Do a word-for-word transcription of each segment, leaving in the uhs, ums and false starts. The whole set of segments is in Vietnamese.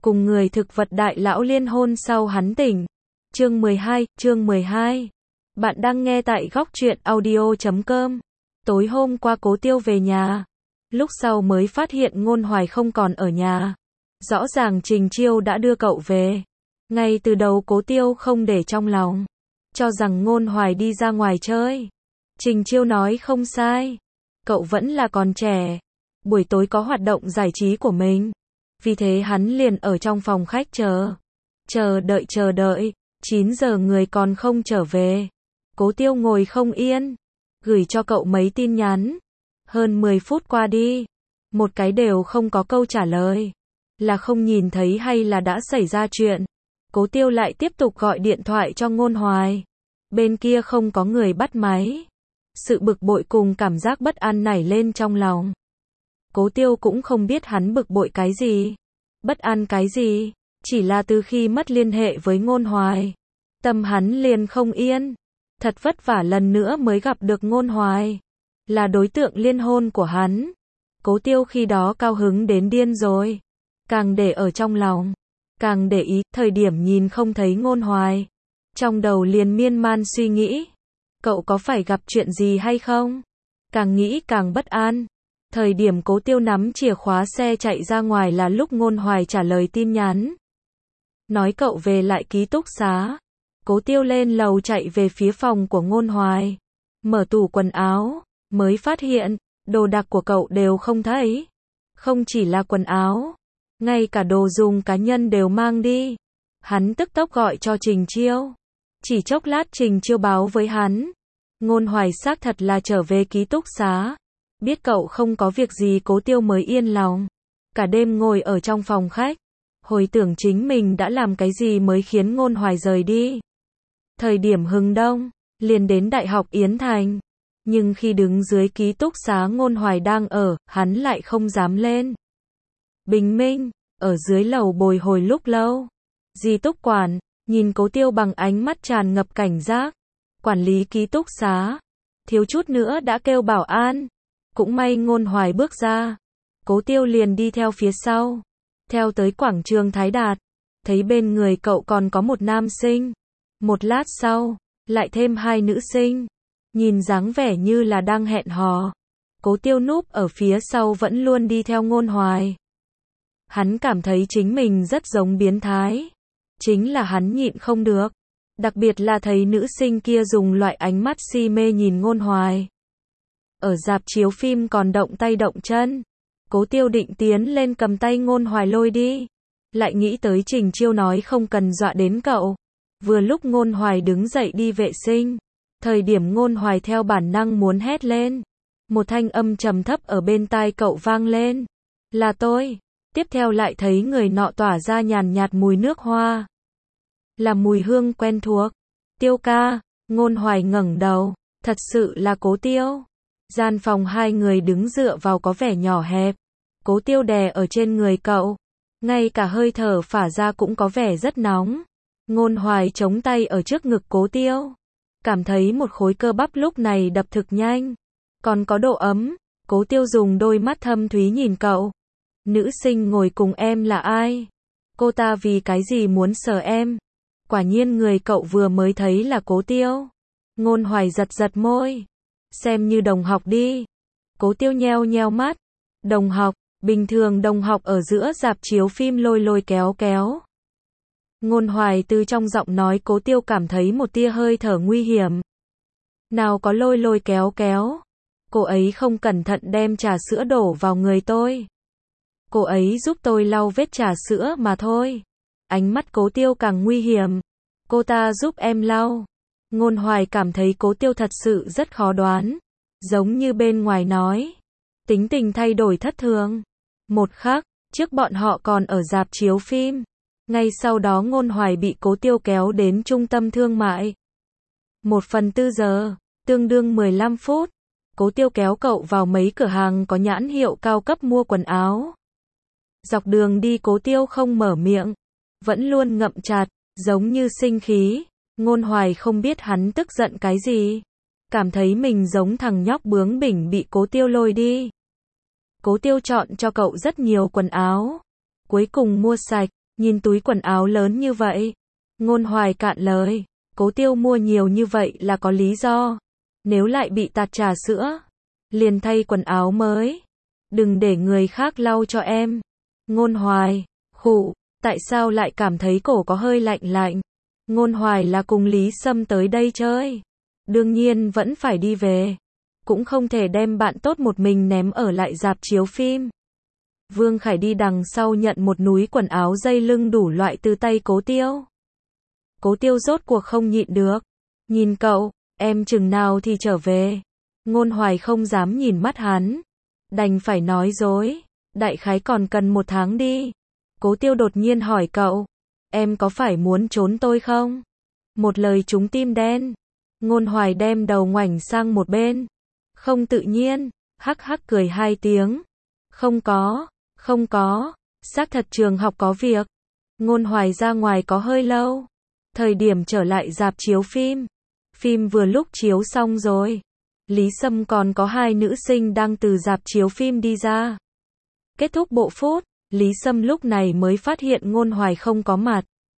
cùng người thực vật đại lão liên hôn sau hắn tỉnh. Chương mười hai, chương mười hai. Bạn đang nghe tại góc truyện audio chấm com. Tối hôm qua Cố Tiêu về nhà, lúc sau mới phát hiện Ngôn Hoài không còn ở nhà. Rõ ràng Trình Chiêu đã đưa cậu về. Ngay từ đầu Cố Tiêu không để trong lòng, cho rằng Ngôn Hoài đi ra ngoài chơi. Trình Chiêu nói không sai, cậu vẫn là còn trẻ, buổi tối có hoạt động giải trí của mình. Vì thế hắn liền ở trong phòng khách chờ. Chờ đợi chờ đợi, chín giờ người còn không trở về. Cố Tiêu ngồi không yên, gửi cho cậu mấy tin nhắn. Hơn mười phút qua đi, một cái đều không có câu trả lời. Là không nhìn thấy hay là đã xảy ra chuyện? Cố Tiêu lại tiếp tục gọi điện thoại cho Ngôn Hoài. Bên kia không có người bắt máy. Sự bực bội cùng cảm giác bất an nảy lên trong lòng. Cố Tiêu cũng không biết hắn bực bội cái gì, bất an cái gì, chỉ là từ khi mất liên hệ với Ngôn Hoài, tâm hắn liền không yên. Thật vất vả lần nữa mới gặp được Ngôn Hoài, là đối tượng liên hôn của hắn. Cố Tiêu khi đó cao hứng đến điên rồi, càng để ở trong lòng, càng để ý, thời điểm nhìn không thấy Ngôn Hoài, trong đầu liền miên man suy nghĩ, cậu có phải gặp chuyện gì hay không? Càng nghĩ càng bất an. Thời điểm Cố Tiêu nắm chìa khóa xe chạy ra ngoài là lúc Ngôn Hoài trả lời tin nhắn, nói cậu về lại ký túc xá. Cố Tiêu lên lầu chạy về phía phòng của Ngôn Hoài, mở tủ quần áo, mới phát hiện, đồ đạc của cậu đều không thấy. Không chỉ là quần áo, ngay cả đồ dùng cá nhân đều mang đi. Hắn tức tốc gọi cho Trình Chiêu. Chỉ chốc lát Trình Chiêu báo với hắn, Ngôn Hoài xác thật là trở về ký túc xá. Biết cậu không có việc gì, Cố Tiêu mới yên lòng. Cả đêm ngồi ở trong phòng khách, hồi tưởng chính mình đã làm cái gì mới khiến Ngôn Hoài rời đi. Thời điểm hừng đông, liền đến Đại học Yến Thành. Nhưng khi đứng dưới ký túc xá Ngôn Hoài đang ở, hắn lại không dám lên. Bình minh, ở dưới lầu bồi hồi lúc lâu. Di túc quản, nhìn Cố Tiêu bằng ánh mắt tràn ngập cảnh giác. Quản lý ký túc xá, thiếu chút nữa đã kêu bảo an. Cũng may Ngôn Hoài bước ra, Cố Tiêu liền đi theo phía sau, theo tới quảng trường Thái Đạt, thấy bên người cậu còn có một nam sinh. Một lát sau, lại thêm hai nữ sinh, nhìn dáng vẻ như là đang hẹn hò. Cố Tiêu núp ở phía sau vẫn luôn đi theo Ngôn Hoài. Hắn cảm thấy chính mình rất giống biến thái, chính là hắn nhịn không được, đặc biệt là thấy nữ sinh kia dùng loại ánh mắt si mê nhìn Ngôn Hoài. Ở rạp chiếu phim còn động tay động chân. Cố Tiêu định tiến lên cầm tay Ngôn Hoài lôi đi, lại nghĩ tới Trình Chiêu nói không cần dọa đến cậu. Vừa lúc Ngôn Hoài đứng dậy đi vệ sinh, thời điểm Ngôn Hoài theo bản năng muốn hét lên, một thanh âm trầm thấp ở bên tai cậu vang lên, là tôi. Tiếp theo lại thấy người nọ tỏa ra nhàn nhạt mùi nước hoa, là mùi hương quen thuộc. Tiêu ca. Ngôn Hoài ngẩng đầu, thật sự là Cố Tiêu. Gian phòng hai người đứng dựa vào có vẻ nhỏ hẹp. Cố Tiêu đè ở trên người cậu, ngay cả hơi thở phả ra cũng có vẻ rất nóng. Ngôn Hoài chống tay ở trước ngực Cố Tiêu, cảm thấy một khối cơ bắp lúc này đập thực nhanh, còn có độ ấm. Cố Tiêu dùng đôi mắt thâm thúy nhìn cậu. Nữ sinh ngồi cùng em là ai? Cô ta vì cái gì muốn sờ em? Quả nhiên người cậu vừa mới thấy là Cố Tiêu. Ngôn Hoài giật giật môi, xem như đồng học đi. Cố Tiêu nheo nheo mắt, đồng học, bình thường đồng học ở giữa rạp chiếu phim lôi lôi kéo kéo. Ngôn Hoài từ trong giọng nói Cố Tiêu cảm thấy một tia hơi thở nguy hiểm. Nào có lôi lôi kéo kéo, cô ấy không cẩn thận đem trà sữa đổ vào người tôi. Cô ấy giúp tôi lau vết trà sữa mà thôi. Ánh mắt Cố Tiêu càng nguy hiểm. Cô ta giúp em lau. Ngôn Hoài cảm thấy Cố Tiêu thật sự rất khó đoán, giống như bên ngoài nói, tính tình thay đổi thất thường. Một khắc trước bọn họ còn ở rạp chiếu phim, ngay sau đó Ngôn Hoài bị Cố Tiêu kéo đến trung tâm thương mại. Một phần tư giờ, tương đương mười lăm phút, Cố Tiêu kéo cậu vào mấy cửa hàng có nhãn hiệu cao cấp mua quần áo. Dọc đường đi Cố Tiêu không mở miệng, vẫn luôn ngậm chặt, giống như sinh khí. Ngôn Hoài không biết hắn tức giận cái gì, cảm thấy mình giống thằng nhóc bướng bỉnh bị Cố Tiêu lôi đi. Cố Tiêu chọn cho cậu rất nhiều quần áo, cuối cùng mua sạch, Nhìn túi quần áo lớn như vậy. Ngôn Hoài cạn lời. Cố Tiêu mua nhiều như vậy là có lý do. Nếu lại bị tạt trà sữa, liền thay quần áo mới. Đừng để người khác lau cho em. Ngôn Hoài, khụ, tại sao lại cảm thấy cổ có hơi lạnh lạnh? Ngôn Hoài là cùng Lý Sâm tới đây chơi. Đương nhiên vẫn phải đi về. Cũng không thể đem bạn tốt một mình ném ở lại rạp chiếu phim. Vương Khải đi đằng sau nhận một núi quần áo dây lưng đủ loại từ tay Cố Tiêu. Cố Tiêu rốt cuộc không nhịn được. Nhìn cậu, em chừng nào thì trở về. Ngôn Hoài không dám nhìn mắt hắn. Đành phải nói dối. Đại khái còn cần một tháng đi. Cố Tiêu đột nhiên hỏi cậu. Em có phải muốn trốn tôi không? Một lời trúng tim đen. Ngôn Hoài đem đầu ngoảnh sang một bên. Không tự nhiên. Hắc hắc cười hai tiếng. Không có. Không có. Xác thật trường học có việc. Ngôn Hoài ra ngoài có hơi lâu. Thời điểm trở lại rạp chiếu phim. Phim vừa lúc chiếu xong rồi. Lý Sâm còn có hai nữ sinh đang từ rạp chiếu phim đi ra. Kết thúc bộ phút, Lý Sâm lúc này mới phát hiện Ngôn Hoài không có mặt.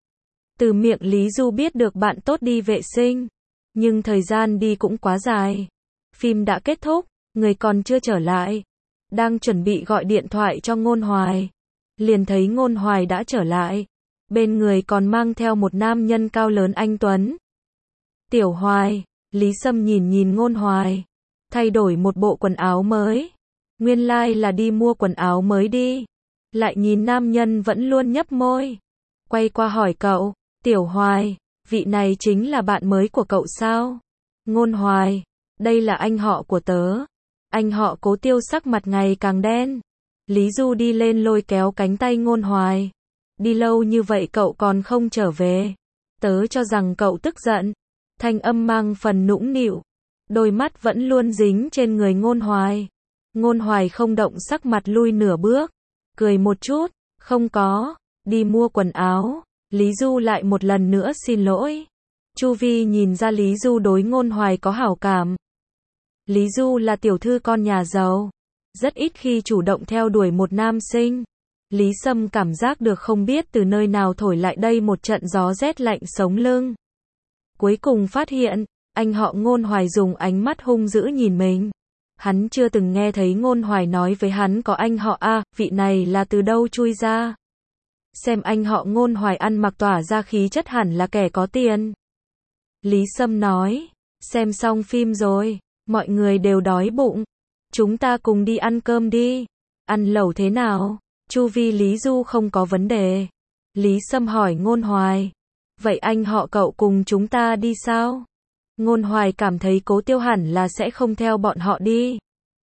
Từ miệng Lý Du biết được bạn tốt đi vệ sinh. Nhưng thời gian đi cũng quá dài. Phim đã kết thúc, người còn chưa trở lại. Đang chuẩn bị gọi điện thoại cho Ngôn Hoài. Liền thấy Ngôn Hoài đã trở lại. Bên người còn mang theo một nam nhân cao lớn anh tuấn. Tiểu Hoài, Lý Sâm nhìn nhìn Ngôn Hoài. Thay đổi một bộ quần áo mới. Nguyên lai like là đi mua quần áo mới đi. Lại nhìn nam nhân vẫn luôn nhấp môi. Quay qua hỏi cậu, Tiểu Hoài, vị này chính là bạn mới của cậu sao? Ngôn Hoài, đây là anh họ của tớ. Anh họ Cố Tiêu sắc mặt ngày càng đen. Lý Du đi lên lôi kéo cánh tay Ngôn Hoài. Đi lâu như vậy cậu còn không trở về. Tớ cho rằng cậu tức giận. Thanh âm mang phần nũng nịu. Đôi mắt vẫn luôn dính trên người Ngôn Hoài. Ngôn Hoài không động sắc mặt lui nửa bước. Cười một chút. Không có. Đi mua quần áo. Lý Du lại một lần nữa xin lỗi. Chu Vi nhìn ra Lý Du đối Ngôn Hoài có hảo cảm. Lý Du là tiểu thư con nhà giàu. Rất ít khi chủ động theo đuổi một nam sinh. Lý Sâm cảm giác được không biết từ nơi nào thổi lại đây một trận gió rét lạnh sống lưng. Cuối cùng phát hiện, anh họ Ngôn Hoài dùng ánh mắt hung dữ nhìn mình. Hắn chưa từng nghe thấy Ngôn Hoài nói với hắn có anh họ a, vị này là từ đâu chui ra. Xem anh họ Ngôn Hoài ăn mặc tỏa ra khí chất hẳn là kẻ có tiền. Lý Sâm nói, xem xong phim rồi, mọi người đều đói bụng. Chúng ta cùng đi ăn cơm đi. Ăn lẩu thế nào? Chu Vi Lý Du không có vấn đề. Lý Sâm hỏi Ngôn Hoài. Vậy anh họ cậu cùng chúng ta đi sao? Ngôn Hoài cảm thấy Cố Tiêu hẳn là sẽ không theo bọn họ đi.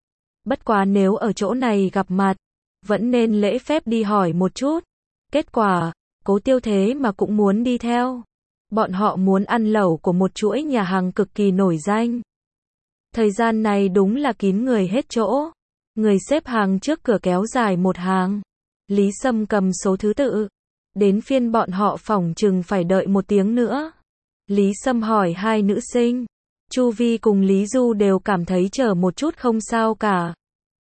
Bất quá nếu ở chỗ này gặp mặt, vẫn nên lễ phép đi hỏi một chút. Kết quả, Cố Tiêu thế mà cũng muốn đi theo. Bọn họ muốn ăn lẩu của một chuỗi nhà hàng cực kỳ nổi danh. Thời gian này đúng là kín người hết chỗ. Người xếp hàng trước cửa kéo dài một hàng. Lý Sâm cầm số thứ tự. Đến phiên bọn họ phỏng chừng phải đợi một tiếng nữa. Lý Sâm hỏi hai nữ sinh. Chu Vi cùng Lý Du đều cảm thấy chờ một chút không sao cả.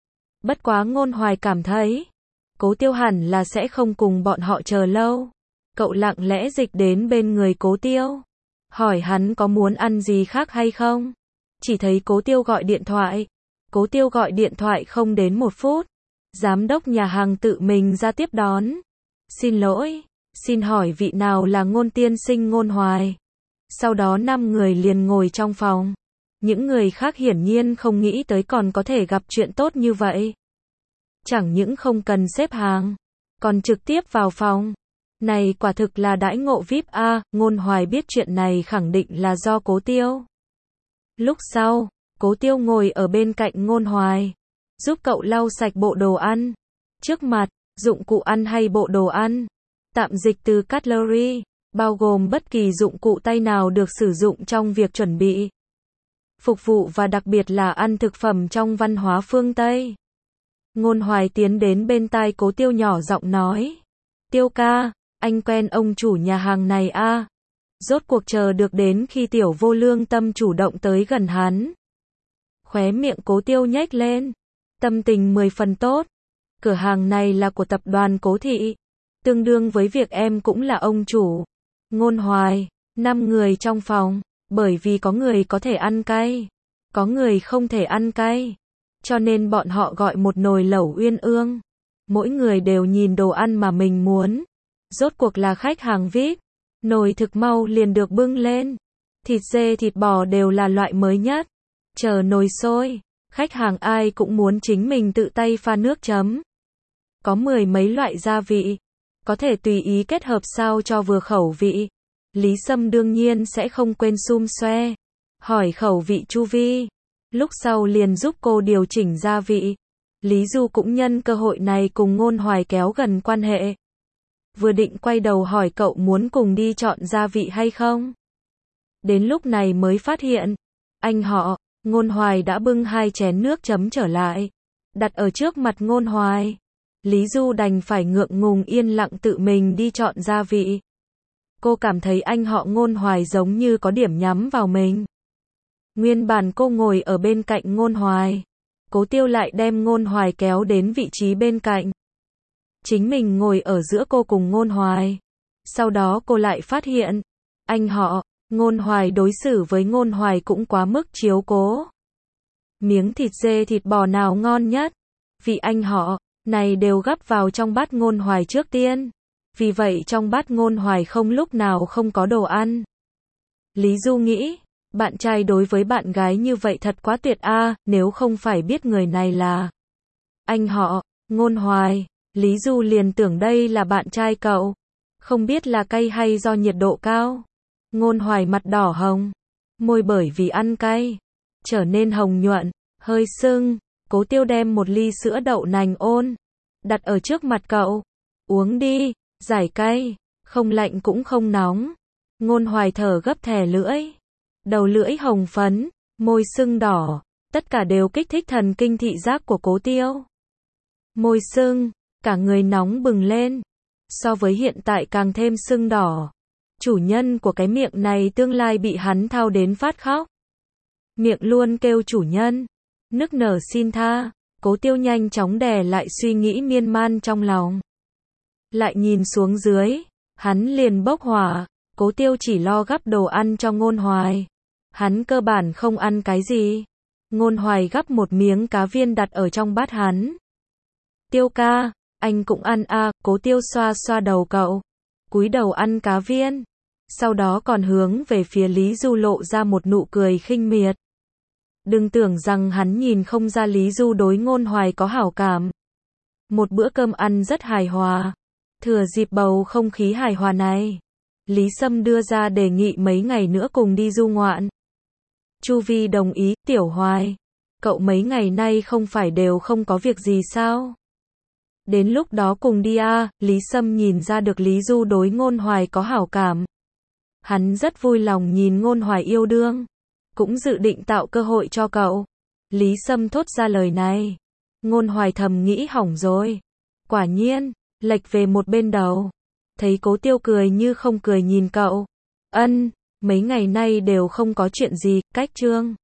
Bất quá Ngôn Hoài cảm thấy Cố Tiêu hẳn là sẽ không cùng bọn họ chờ lâu. Cậu lặng lẽ dịch đến bên người Cố Tiêu. Hỏi hắn có muốn ăn gì khác hay không. Chỉ thấy Cố Tiêu gọi điện thoại. Cố Tiêu gọi điện thoại không đến một phút. Giám đốc nhà hàng tự mình ra tiếp đón. Xin lỗi, xin hỏi vị nào là Ngôn tiên sinh Ngôn Hoài. Sau đó năm người liền ngồi trong phòng. Những người khác hiển nhiên không nghĩ tới còn có thể gặp chuyện tốt như vậy. Chẳng những không cần xếp hàng, còn trực tiếp vào phòng. Này quả thực là đãi ngộ vi ai pi a, Ngôn Hoài biết chuyện này khẳng định là do Cố Tiêu. Lúc sau, Cố Tiêu ngồi ở bên cạnh Ngôn Hoài, giúp cậu lau sạch bộ đồ ăn. Trước mặt, dụng cụ ăn hay bộ đồ ăn. Tạm dịch từ cutlery, bao gồm bất kỳ dụng cụ tay nào được sử dụng trong việc chuẩn bị, phục vụ và đặc biệt là ăn thực phẩm trong văn hóa phương Tây. Ngôn Hoài tiến đến bên tai Cố Tiêu nhỏ giọng nói. Tiêu ca, anh quen ông chủ nhà hàng này a à? Rốt cuộc chờ được đến khi Tiểu Vô Lương Tâm chủ động tới gần hắn. Khóe miệng Cố Tiêu nhếch lên. Tâm tình mười phần tốt. Cửa hàng này là của tập đoàn Cố Thị. Tương đương với việc em cũng là ông chủ. Ngôn Hoài, năm người trong phòng, bởi vì có người có thể ăn cay, có người không thể ăn cay, cho nên bọn họ gọi một nồi lẩu uyên ương. Mỗi người đều nhìn đồ ăn mà mình muốn. Rốt cuộc là khách hàng vi ai pi, nồi thực mau liền được bưng lên. Thịt dê thịt bò đều là loại mới nhất. Chờ nồi sôi, khách hàng ai cũng muốn chính mình tự tay pha nước chấm. Có mười mấy loại gia vị, có thể tùy ý kết hợp sao cho vừa khẩu vị. Lý Sâm đương nhiên sẽ không quên xum xoe, hỏi khẩu vị Chu Vi, lúc sau liền giúp cô điều chỉnh gia vị. Lý Du cũng nhân cơ hội này cùng Ngôn Hoài kéo gần quan hệ. Vừa định quay đầu hỏi cậu muốn cùng đi chọn gia vị hay không. Đến lúc này mới phát hiện, anh họ, Ngôn Hoài đã bưng hai chén nước chấm trở lại, đặt ở trước mặt Ngôn Hoài. Lý Du đành phải ngượng ngùng yên lặng tự mình đi chọn gia vị. Cô cảm thấy anh họ Ngôn Hoài giống như có điểm nhắm vào mình. Nguyên bản cô ngồi ở bên cạnh Ngôn Hoài, Cố Tiêu lại đem Ngôn Hoài kéo đến vị trí bên cạnh. Chính mình ngồi ở giữa cô cùng Ngôn Hoài. Sau đó cô lại phát hiện, anh họ, Ngôn Hoài đối xử với Ngôn Hoài cũng quá mức chiếu cố. Miếng thịt dê thịt bò nào ngon nhất? Vị anh họ này đều gắp vào trong bát Ngôn Hoài trước tiên. Vì vậy trong bát Ngôn Hoài không lúc nào không có đồ ăn. Lý Du nghĩ, bạn trai đối với bạn gái như vậy thật quá tuyệt a, à, nếu không phải biết người này là anh họ, Ngôn Hoài, Lý Du liền tưởng đây là bạn trai cậu. Không biết là cay hay do nhiệt độ cao. Ngôn Hoài mặt đỏ hồng, môi bởi vì ăn cay, trở nên hồng nhuận, hơi sưng. Cố Tiêu đem một ly sữa đậu nành ôn, đặt ở trước mặt cậu. Uống đi, giải cay, không lạnh cũng không nóng. Ngôn Hoài thở gấp thè lưỡi, đầu lưỡi hồng phấn, môi sưng đỏ, tất cả đều kích thích thần kinh thị giác của Cố Tiêu. Môi sưng, cả người nóng bừng lên, so với hiện tại càng thêm sưng đỏ. Chủ nhân của cái miệng này tương lai bị hắn thao đến phát khóc. Miệng luôn kêu chủ nhân, nức nở xin tha. Cố Tiêu nhanh chóng đè lại suy nghĩ miên man trong lòng. Lại nhìn xuống dưới, hắn liền bốc hỏa. Cố Tiêu chỉ lo gắp đồ ăn cho Ngôn Hoài. Hắn cơ bản không ăn cái gì. Ngôn Hoài gắp một miếng cá viên đặt ở trong bát hắn. Tiêu ca, anh cũng ăn à, Cố Tiêu xoa xoa đầu cậu, cúi đầu ăn cá viên. Sau đó còn hướng về phía Lý Du lộ ra một nụ cười khinh miệt. Đừng tưởng rằng hắn nhìn không ra Lý Du đối Ngôn Hoài có hảo cảm. Một bữa cơm ăn rất hài hòa. Thừa dịp bầu không khí hài hòa này, Lý Sâm đưa ra đề nghị mấy ngày nữa cùng đi du ngoạn. Chu Vi đồng ý. Tiểu Hoài, cậu mấy ngày nay không phải đều không có việc gì sao? Đến lúc đó cùng đi à, Lý Sâm nhìn ra được Lý Du đối Ngôn Hoài có hảo cảm. Hắn rất vui lòng nhìn Ngôn Hoài yêu đương, cũng dự định tạo cơ hội cho cậu. Lý Sâm thốt ra lời này. Ngôn Hoài thầm nghĩ hỏng rồi. Quả nhiên, lệch về một bên đầu. Thấy Cố Tiêu cười như không cười nhìn cậu. Ân, mấy ngày nay đều không có chuyện gì, cách chương.